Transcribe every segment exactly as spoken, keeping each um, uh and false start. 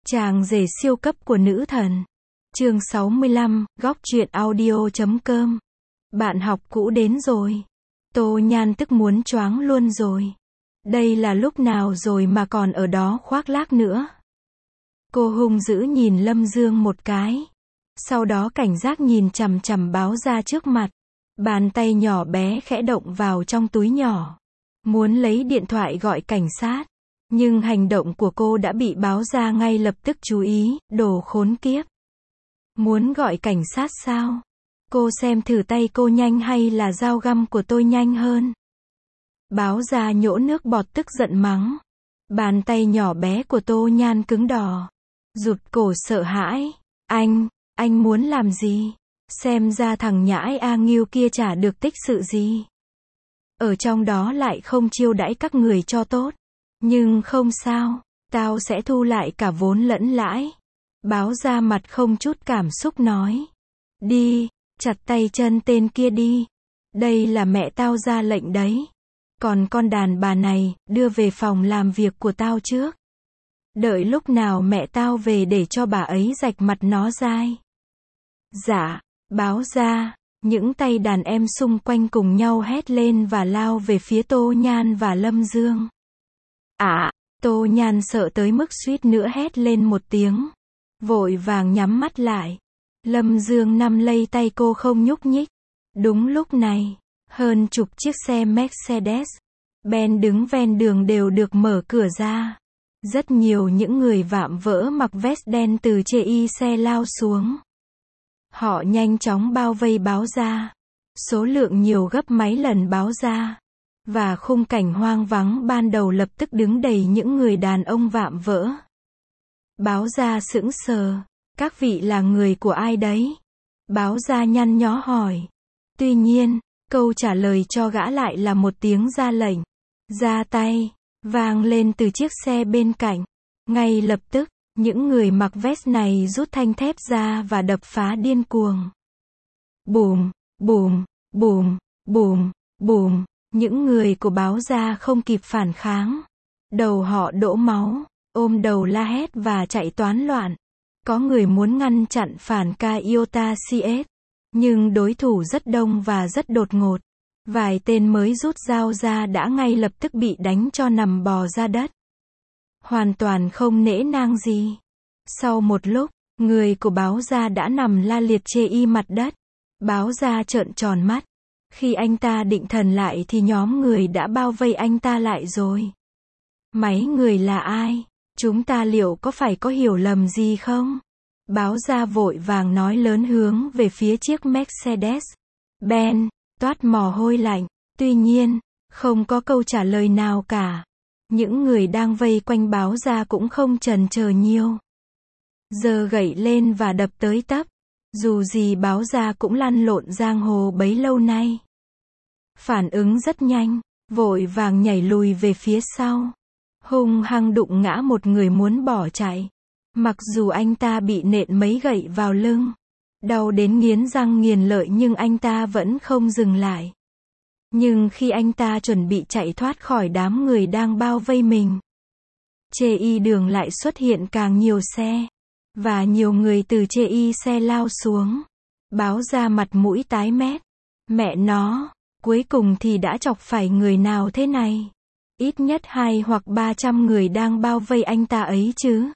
Chàng rể siêu cấp của nữ thần. Chương sáu mươi lăm, góc truyện audio chấm com. Bạn học cũ đến rồi. Tô Nhan tức muốn choáng luôn rồi. Đây là lúc nào rồi mà còn ở đó khoác lác nữa. Cô hung dữ nhìn Lâm Dương một cái. Sau đó cảnh giác nhìn chằm chằm báo ra trước mặt. Bàn tay nhỏ bé khẽ động vào trong túi nhỏ. Muốn lấy điện thoại gọi cảnh sát. Nhưng hành động của cô đã bị báo ra ngay lập tức chú ý, đồ khốn kiếp. Muốn gọi cảnh sát sao? Cô xem thử tay cô nhanh hay là dao găm của tôi nhanh hơn. Báo ra nhổ nước bọt tức giận mắng. Bàn tay nhỏ bé của Tô Nhan cứng đỏ. Rụt cổ sợ hãi. Anh, anh muốn làm gì? Xem ra thằng nhãi A Nghiêu kia chả được tích sự gì. Ở trong đó lại không chiêu đãi các người cho tốt. Nhưng không sao, tao sẽ thu lại cả vốn lẫn lãi. Báo ra mặt không chút cảm xúc nói. Đi, chặt tay chân tên kia đi. Đây là mẹ tao ra lệnh đấy. Còn con đàn bà này, đưa về phòng làm việc của tao trước. Đợi lúc nào mẹ tao về để cho bà ấy rạch mặt nó dai. Dạ, báo ra, những tay đàn em xung quanh cùng nhau hét lên và lao về phía Tô Nhan và Lâm Dương. À, Tô Nhan sợ tới mức suýt nữa hét lên một tiếng. Vội vàng nhắm mắt lại. Lâm Dương nắm lấy tay cô không nhúc nhích. Đúng lúc này, hơn chục chiếc xe Mercedes Benz đứng ven đường đều được mở cửa ra. Rất nhiều những người vạm vỡ mặc vest đen từ chê y xe lao xuống. Họ nhanh chóng bao vây báo ra. Số lượng nhiều gấp mấy lần báo ra. Và khung cảnh hoang vắng ban đầu lập tức đứng đầy những người đàn ông vạm vỡ. Báo ra sững sờ. Các vị là người của ai đấy? Báo ra nhăn nhó hỏi. Tuy nhiên, câu trả lời cho gã lại là một tiếng ra lệnh. Ra tay, vang lên từ chiếc xe bên cạnh. Ngay lập tức, những người mặc vest này rút thanh thép ra và đập phá điên cuồng. Bùm, bùm, bùm, bùm, bùm. Những người của báo ra không kịp phản kháng. Đầu họ đổ máu, ôm đầu la hét và chạy toán loạn. Có người muốn ngăn chặn phản Toyota xê ét. Nhưng đối thủ rất đông và rất đột ngột. Vài tên mới rút dao ra đã ngay lập tức bị đánh cho nằm bò ra đất. Hoàn toàn không nể nang gì. Sau một lúc, người của báo ra đã nằm la liệt chê y mặt đất. Báo ra trợn tròn mắt. Khi anh ta định thần lại thì nhóm người đã bao vây anh ta lại rồi. Mấy người là ai? Chúng ta liệu có phải có hiểu lầm gì không? Báo ra vội vàng nói lớn hướng về phía chiếc Mercedes Benz, toát mồ hôi lạnh. Tuy nhiên, không có câu trả lời nào cả. Những người đang vây quanh báo ra cũng không chần chờ nhiều. Giơ gậy lên và đập tới tấp. Dù gì báo ra cũng lăn lộn giang hồ bấy lâu nay. Phản ứng rất nhanh, vội vàng nhảy lùi về phía sau. Hung hăng đụng ngã một người muốn bỏ chạy. Mặc dù anh ta bị nện mấy gậy vào lưng. Đau đến nghiến răng nghiền lợi nhưng anh ta vẫn không dừng lại. Nhưng khi anh ta chuẩn bị chạy thoát khỏi đám người đang bao vây mình. Chê y đường lại xuất hiện càng nhiều xe. Và nhiều người từ chê y xe lao xuống. Báo ra mặt mũi tái mét. Mẹ nó, cuối cùng thì đã chọc phải người nào thế này? Ít nhất hai hoặc ba trăm người đang bao vây anh ta ấy chứ.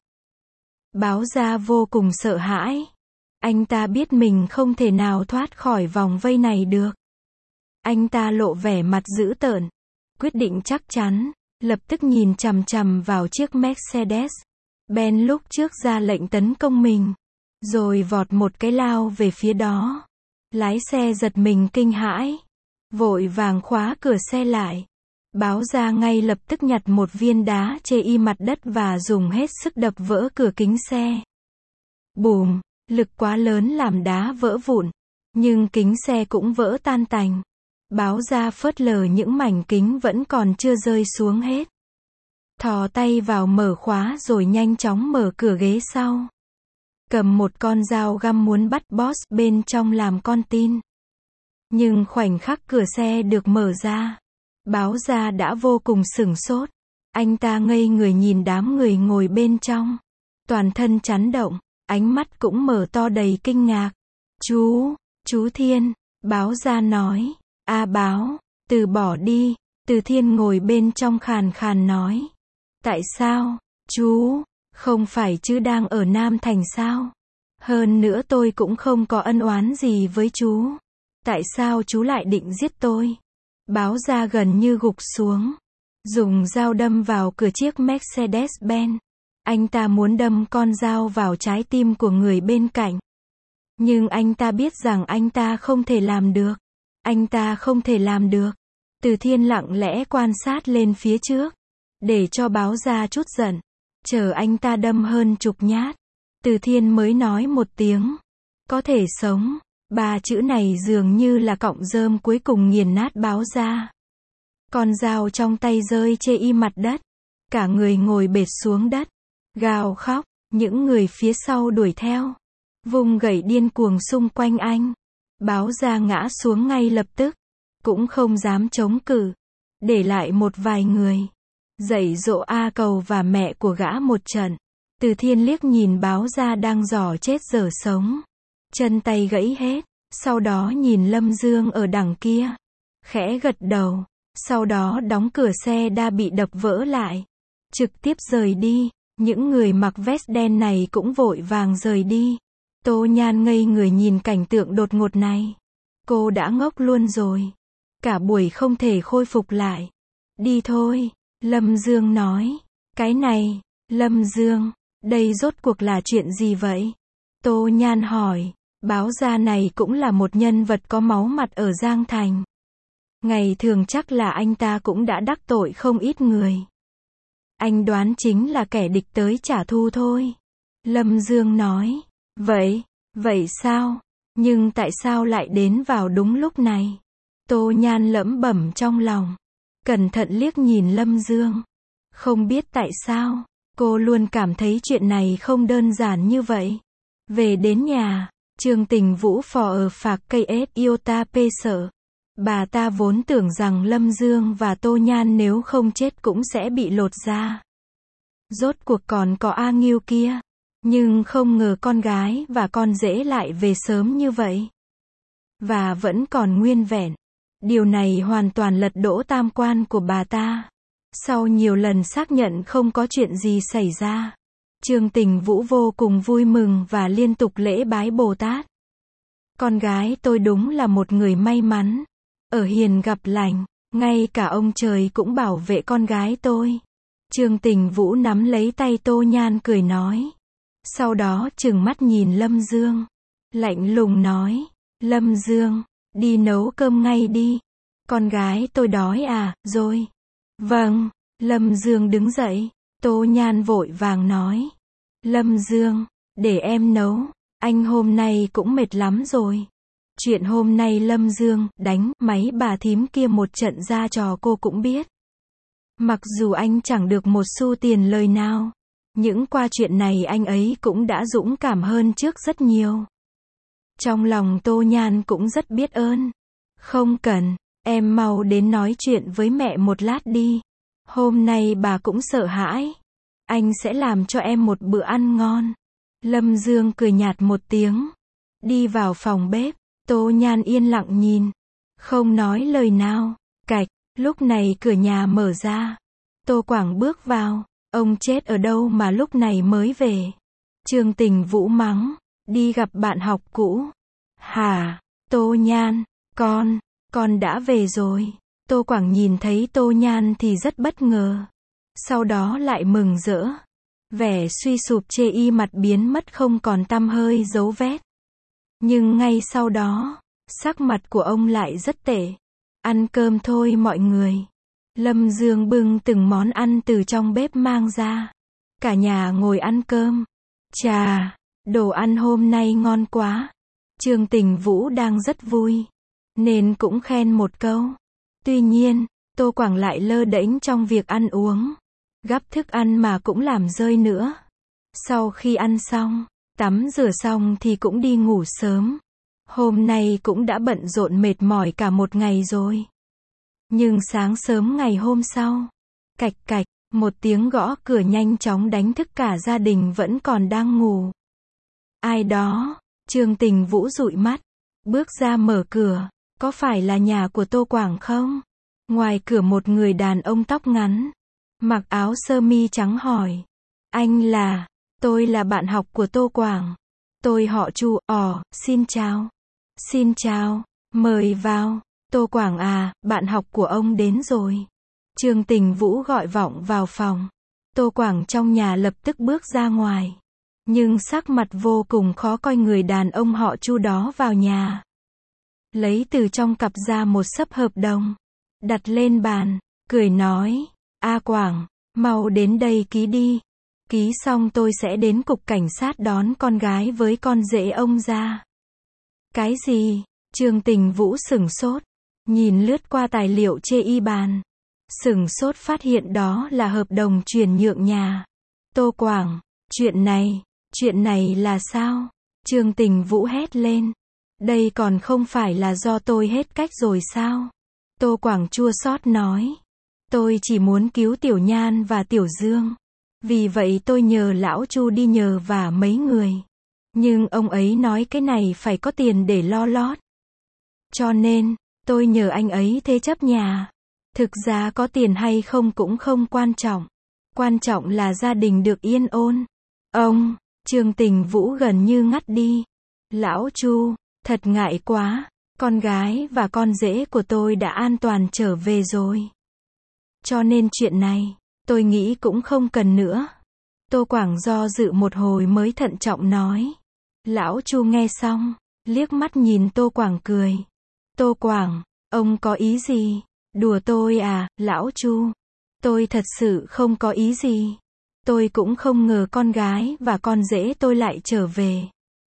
Báo ra vô cùng sợ hãi. Anh ta biết mình không thể nào thoát khỏi vòng vây này được. Anh ta lộ vẻ mặt dữ tợn. Quyết định chắc chắn, lập tức nhìn chằm chằm vào chiếc Mercedes Benz lúc trước ra lệnh tấn công mình. Rồi vọt một cái lao về phía đó. Lái xe giật mình kinh hãi. Vội vàng khóa cửa xe lại. Báo ra ngay lập tức nhặt một viên đá chê y mặt đất và dùng hết sức đập vỡ cửa kính xe. Bùm, lực quá lớn làm đá vỡ vụn. Nhưng kính xe cũng vỡ tan tành. Báo ra phớt lờ những mảnh kính vẫn còn chưa rơi xuống hết. Thò tay vào mở khóa rồi nhanh chóng mở cửa ghế sau. Cầm một con dao găm muốn bắt boss bên trong làm con tin. Nhưng khoảnh khắc cửa xe được mở ra. Báo ra đã vô cùng sửng sốt. Anh ta ngây người nhìn đám người ngồi bên trong. toàn thân chấn động, ánh mắt cũng mở to đầy kinh ngạc. Chú, chú Thiên, Báo Gia nói. A Báo, từ bỏ đi. Từ Thiên ngồi bên trong khàn khàn nói. Tại sao, chú, không phải chứ đang ở Nam Thành sao? Hơn nữa tôi cũng không có ân oán gì với chú. Tại sao chú lại định giết tôi? Báo Gia gần như gục xuống. Dùng dao đâm vào cửa chiếc Mercedes-Benz. Anh ta muốn đâm con dao vào trái tim của người bên cạnh. Nhưng anh ta biết rằng anh ta không thể làm được. Anh ta không thể làm được. Từ Thiên lặng lẽ quan sát lên phía trước. Để cho Báo Gia chút giận. Chờ anh ta đâm hơn chục nhát. Từ Thiên mới nói một tiếng. Có thể sống. Ba chữ này dường như là cọng rơm cuối cùng nghiền nát Báo Gia. Con dao trong tay rơi chê y mặt đất. Cả người ngồi bệt xuống đất. Gào khóc. Những người phía sau đuổi theo. Vùng gậy điên cuồng xung quanh anh. Báo Gia ngã xuống ngay lập tức. Cũng không dám chống cự. Để lại một vài người. Dạy dỗ A Cầu và mẹ của gã một trận. Từ Thiên liếc nhìn Báo Gia đang giỏ chết dở sống. Chân tay gãy hết. Sau đó nhìn Lâm Dương ở đằng kia. Khẽ gật đầu. Sau đó đóng cửa xe đã bị đập vỡ lại. Trực tiếp rời đi. Những người mặc vest đen này cũng vội vàng rời đi. Tô Nhan ngây người nhìn cảnh tượng đột ngột này. Cô đã ngốc luôn rồi. Cả buổi không thể khôi phục lại. Đi thôi, Lâm Dương nói. Cái này, Lâm Dương, đây rốt cuộc là chuyện gì vậy? Tô Nhan hỏi. Báo Gia này cũng là một nhân vật có máu mặt ở Giang Thành. Ngày thường chắc là anh ta cũng đã đắc tội không ít người. Anh đoán chính là kẻ địch tới trả thù thôi. Lâm Dương nói. Vậy, vậy sao? Nhưng tại sao lại đến vào đúng lúc này? Tô Nhan lẩm bẩm trong lòng. Cẩn thận liếc nhìn Lâm Dương. Không biết tại sao, cô luôn cảm thấy chuyện này không đơn giản như vậy. Về đến nhà, Trương Tình Vũ phò ở phạc cây ết iota pê sợ. Bà ta vốn tưởng rằng Lâm Dương và Tô Nhan nếu không chết cũng sẽ bị lột da. Rốt cuộc còn có A Nghiêu kia. Nhưng không ngờ con gái và con rể lại về sớm như vậy. Và vẫn còn nguyên vẹn. Điều này hoàn toàn lật đổ tam quan của bà ta. Sau nhiều lần xác nhận không có chuyện gì xảy ra, Trương Tình Vũ vô cùng vui mừng và liên tục lễ bái Bồ Tát. Con gái tôi đúng là một người may mắn. Ở hiền gặp lành, ngay cả ông trời cũng bảo vệ con gái tôi. Trương Tình Vũ nắm lấy tay Tô Nhan cười nói. Sau đó trừng mắt nhìn Lâm Dương. Lạnh lùng nói. Lâm Dương, đi nấu cơm ngay đi. Con gái tôi đói à, rồi. Vâng, Lâm Dương đứng dậy. Tô Nhan vội vàng nói. Lâm Dương, để em nấu. Anh hôm nay cũng mệt lắm rồi. Chuyện hôm nay Lâm Dương đánh máy bà thím kia một trận ra trò cô cũng biết. Mặc dù anh chẳng được một xu tiền lời nào, nhưng qua chuyện này anh ấy cũng đã dũng cảm hơn trước rất nhiều. Trong lòng Tô Nhan cũng rất biết ơn. Không cần, em mau đến nói chuyện với mẹ một lát đi. Hôm nay bà cũng sợ hãi. Anh sẽ làm cho em một bữa ăn ngon. Lâm Dương cười nhạt một tiếng. Đi vào phòng bếp. Tô Nhan yên lặng nhìn. Không nói lời nào. Cạch, lúc này cửa nhà mở ra. Tô Quảng bước vào. Ông chết ở đâu mà lúc này mới về? Trương Tình Vũ mắng. Đi gặp bạn học cũ. Hả? Tô Nhan, con, con đã về rồi. Tô Quảng nhìn thấy Tô Nhan thì rất bất ngờ. Sau đó lại mừng rỡ. Vẻ suy sụp chê y mặt biến mất không còn tăm hơi dấu vết. Nhưng ngay sau đó, sắc mặt của ông lại rất tệ. Ăn cơm thôi mọi người. Lâm Dương bưng từng món ăn từ trong bếp mang ra. Cả nhà ngồi ăn cơm. Chà, đồ ăn hôm nay ngon quá. Trương Tình Vũ đang rất vui, nên cũng khen một câu. Tuy nhiên, Tô Quảng lại lơ đễnh trong việc ăn uống. Gắp thức ăn mà cũng làm rơi nữa. Sau khi ăn xong, tắm rửa xong thì cũng đi ngủ sớm. Hôm nay cũng đã bận rộn mệt mỏi cả một ngày rồi. Nhưng sáng sớm ngày hôm sau, cạch cạch, Một tiếng gõ cửa nhanh chóng đánh thức cả gia đình vẫn còn đang ngủ. Ai đó? Trương Tình Vũ dụi mắt, bước ra mở cửa. Có phải là nhà của Tô Quảng không? Ngoài cửa một người đàn ông tóc ngắn, mặc áo sơ mi trắng hỏi. Anh là? Tôi là bạn học của Tô Quảng. Tôi họ Chu. Ồ, xin chào. Xin chào, mời vào. Tô Quảng à, bạn học của ông đến rồi. Trương Tình Vũ gọi vọng vào phòng. Tô Quảng trong nhà lập tức bước ra ngoài. Nhưng sắc mặt vô cùng khó coi người đàn ông họ Chu đó vào nhà. Lấy từ trong cặp ra một xấp hợp đồng. Đặt lên bàn, cười nói. A Quảng, mau đến đây ký đi. Ký xong tôi sẽ đến cục cảnh sát đón con gái với con rể ông ra. Cái gì? Trương Tình Vũ sửng sốt. Nhìn lướt qua tài liệu chê y bàn. Sửng sốt phát hiện đó là hợp đồng chuyển nhượng nhà. Tô Quảng, chuyện này, chuyện này là sao? Trương Tình Vũ hét lên. Đây còn không phải là do tôi hết cách rồi sao? Tô Quảng chua xót nói. Tôi chỉ muốn cứu Tiểu Nhan và Tiểu Dương. Vì vậy tôi nhờ lão Chu đi nhờ vả mấy người. Nhưng ông ấy nói cái này phải có tiền để lo lót. Cho nên, tôi nhờ anh ấy thế chấp nhà. Thực ra có tiền hay không cũng không quan trọng. Quan trọng là gia đình được yên ổn. Ông, Trương Tình Vũ gần như ngắt đi. Lão Chu, thật ngại quá. Con gái và con rể của tôi đã an toàn trở về rồi. Cho nên chuyện này, tôi nghĩ cũng không cần nữa. Tô Quảng do dự một hồi mới thận trọng nói. Lão Chu nghe xong, liếc mắt nhìn Tô Quảng cười. Tô Quảng, ông có ý gì? Đùa tôi à, lão Chu? Tôi thật sự không có ý gì. Tôi cũng không ngờ con gái và con rể tôi lại trở về.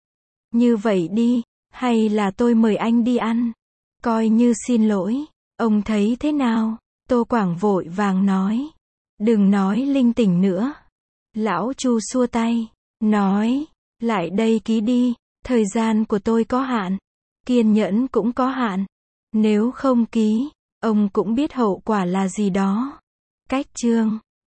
Như vậy đi, hay là tôi mời anh đi ăn? Coi như xin lỗi. Ông thấy thế nào? Tô Quảng vội vàng nói. Đừng nói linh tinh nữa. Lão Chu xua tay, nói. Lại đây ký đi. Thời gian của tôi có hạn. Kiên nhẫn cũng có hạn. Nếu không ký, ông cũng biết hậu quả là gì đó. Cách chương